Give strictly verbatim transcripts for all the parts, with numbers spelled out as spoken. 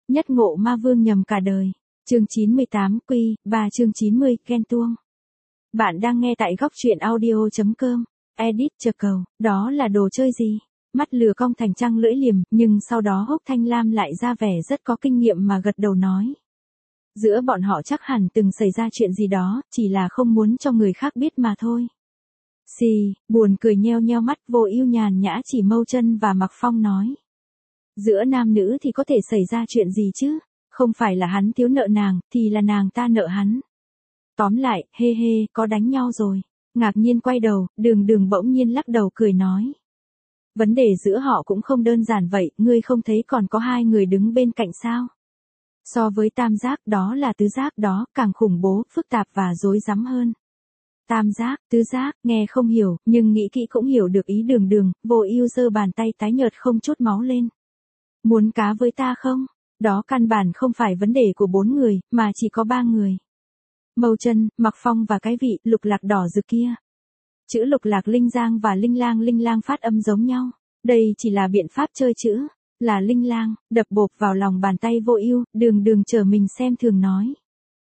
Nhất ngộ ma vương nhầm cả đời. Chương chín mươi tám quy, và chương chín mươi, ghen tuông. Bạn đang nghe tại góc truyện audio.com. Edit chờ cầu, đó là đồ chơi gì? Mắt lừa cong thành trăng lưỡi liềm, nhưng sau đó Húc Thanh Lam lại ra vẻ rất có kinh nghiệm mà gật đầu nói. Giữa bọn họ chắc hẳn từng xảy ra chuyện gì đó, chỉ là không muốn cho người khác biết mà thôi. Xì, buồn cười nheo nheo mắt, Vô Ưu nhàn nhã chỉ Mâu Chân và Mặc Phong nói. Giữa nam nữ thì có thể xảy ra chuyện gì chứ? Không phải là hắn thiếu nợ nàng, thì là nàng ta nợ hắn. Tóm lại, hê hê, có đánh nhau rồi. Ngạc nhiên quay đầu, Đường Đường bỗng nhiên lắc đầu cười nói. Vấn đề giữa họ cũng không đơn giản vậy, ngươi không thấy còn có hai người đứng bên cạnh sao? So với tam giác đó là tứ giác đó, càng khủng bố, phức tạp và rối rắm hơn. Tam giác, tứ giác, nghe không hiểu, nhưng nghĩ kỹ cũng hiểu được ý Đường Đường. Vô Ưu giơ bàn tay tái nhợt không chút máu lên. Muốn cá với ta không? Đó căn bản không phải vấn đề của bốn người, mà chỉ có ba người. Mâu Chân, Mặc Phong và cái vị lục lạc đỏ rực kia. Chữ lục lạc linh giang và linh lang linh lang phát âm giống nhau. Đây chỉ là biện pháp chơi chữ, là linh lang, đập bộp vào lòng bàn tay Vô Ưu. Đường Đường chờ mình xem thường nói.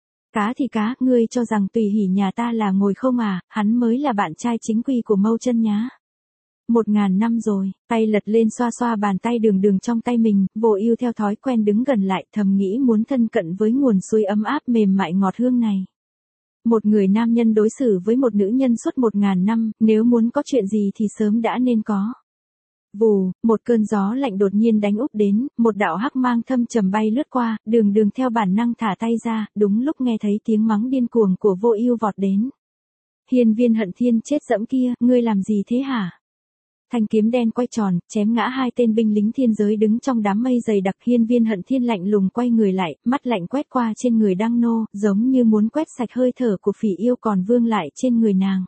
Cá thì cá, ngươi cho rằng Tùy Hỉ nhà ta là ngồi không à, hắn mới là bạn trai chính quy của Mâu Chân nhá. Một ngàn năm rồi, tay lật lên xoa xoa bàn tay Đường Đường trong tay mình, Vô Ưu theo thói quen đứng gần lại, thầm nghĩ muốn thân cận với nguồn suối ấm áp mềm mại ngọt hương này. Một người nam nhân đối xử với một nữ nhân suốt một ngàn năm, nếu muốn có chuyện gì thì sớm đã nên có. Vù, một cơn gió lạnh đột nhiên đánh úp đến, một đạo hắc mang thâm trầm bay lướt qua, Đường Đường theo bản năng thả tay ra, đúng lúc nghe thấy tiếng mắng điên cuồng của Vô Ưu vọt đến. Hiên Viên Hận Thiên chết dẫm kia, ngươi làm gì thế hả? Thanh kiếm đen quay tròn, chém ngã hai tên binh lính thiên giới đứng trong đám mây dày đặc. Hiên Viên Hận Thiên lạnh lùng quay người lại, mắt lạnh quét qua trên người Đăng Nô, giống như muốn quét sạch hơi thở của Phỉ Yêu còn vương lại trên người nàng.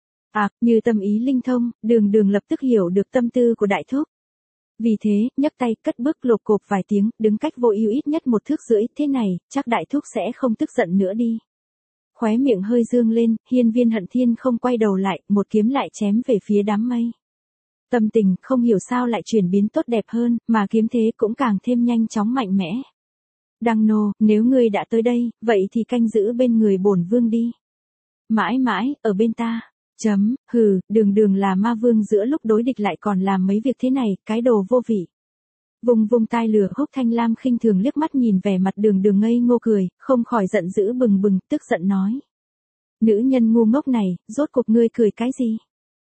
À, như tâm ý linh thông, Đường Đường lập tức hiểu được tâm tư của đại thúc. Vì thế, nhấc tay cất bước lộp cộp vài tiếng, đứng cách Vô Ưu ít nhất một thước rưỡi, thế này, chắc đại thúc sẽ không tức giận nữa đi. Khóe miệng hơi dương lên, Hiên Viên Hận Thiên không quay đầu lại, một kiếm lại chém về phía đám mây. Tâm tình không hiểu sao lại chuyển biến tốt đẹp hơn, mà kiếm thế cũng càng thêm nhanh chóng mạnh mẽ. Đăng Nô, nếu ngươi đã tới đây, vậy thì canh giữ bên người bổn vương đi. Mãi mãi, ở bên ta. Chấm, hừ, Đường Đường là ma vương giữa lúc đối địch lại còn làm mấy việc thế này, cái đồ vô vị. Vùng vùng tai lửa. Húc Thanh Lam khinh thường liếc mắt nhìn vẻ mặt Đường Đường ngây ngô cười, không khỏi giận dữ bừng bừng, tức giận nói. Nữ nhân ngu ngốc này, rốt cuộc ngươi cười cái gì?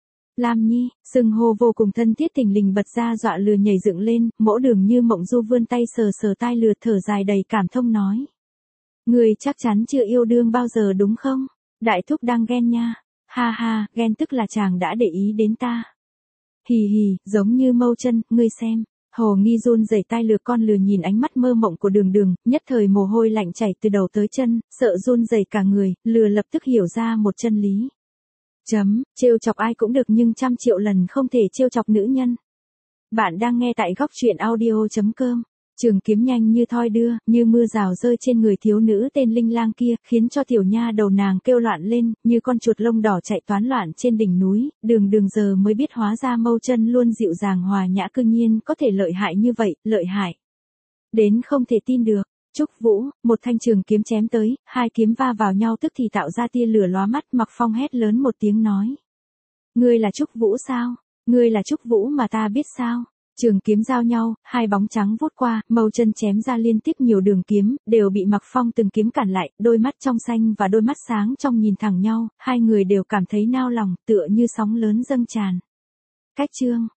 Lam Nhi, xưng hô vô cùng thân thiết thình lình bật ra dọa lừa nhảy dựng lên, Mỗ Đường như mộng du vươn tay sờ sờ tai lừa thở dài đầy cảm thông nói. Người chắc chắn chưa yêu đương bao giờ đúng không? Đại thúc đang ghen nha. Ha ha, ghen tức là chàng đã để ý đến ta. Hì hì, giống như Mâu Chân, ngươi xem. Hồ Nghi run rẩy tai lừa con lừa nhìn ánh mắt mơ mộng của Đường Đường, nhất thời mồ hôi lạnh chảy từ đầu tới chân, sợ run rẩy cả người, lừa lập tức hiểu ra một chân lý. Chấm, trêu chọc ai cũng được nhưng trăm triệu lần không thể trêu chọc nữ nhân. Bạn đang nghe tại góc truyện audio.com. Trường kiếm nhanh như thoi đưa, như mưa rào rơi trên người thiếu nữ tên Linh Lang kia, khiến cho tiểu nha đầu nàng kêu loạn lên, như con chuột lông đỏ chạy toán loạn trên đỉnh núi. Đường Đường giờ mới biết hóa ra Mâu Chân luôn dịu dàng hòa nhã cư nhiên có thể lợi hại như vậy, lợi hại đến không thể tin được. Trúc Vũ, một thanh trường kiếm chém tới, hai kiếm va vào nhau tức thì tạo ra tia lửa lóa mắt. Mặc Phong hét lớn một tiếng nói. Ngươi là Trúc Vũ sao? Ngươi là Trúc Vũ mà ta biết sao? Trường kiếm giao nhau, hai bóng trắng vút qua, Mâu Chân chém ra liên tiếp nhiều đường kiếm, đều bị Mặc Phong từng kiếm cản lại, đôi mắt trong xanh và đôi mắt sáng trong nhìn thẳng nhau, hai người đều cảm thấy nao lòng, tựa như sóng lớn dâng tràn. Cách chương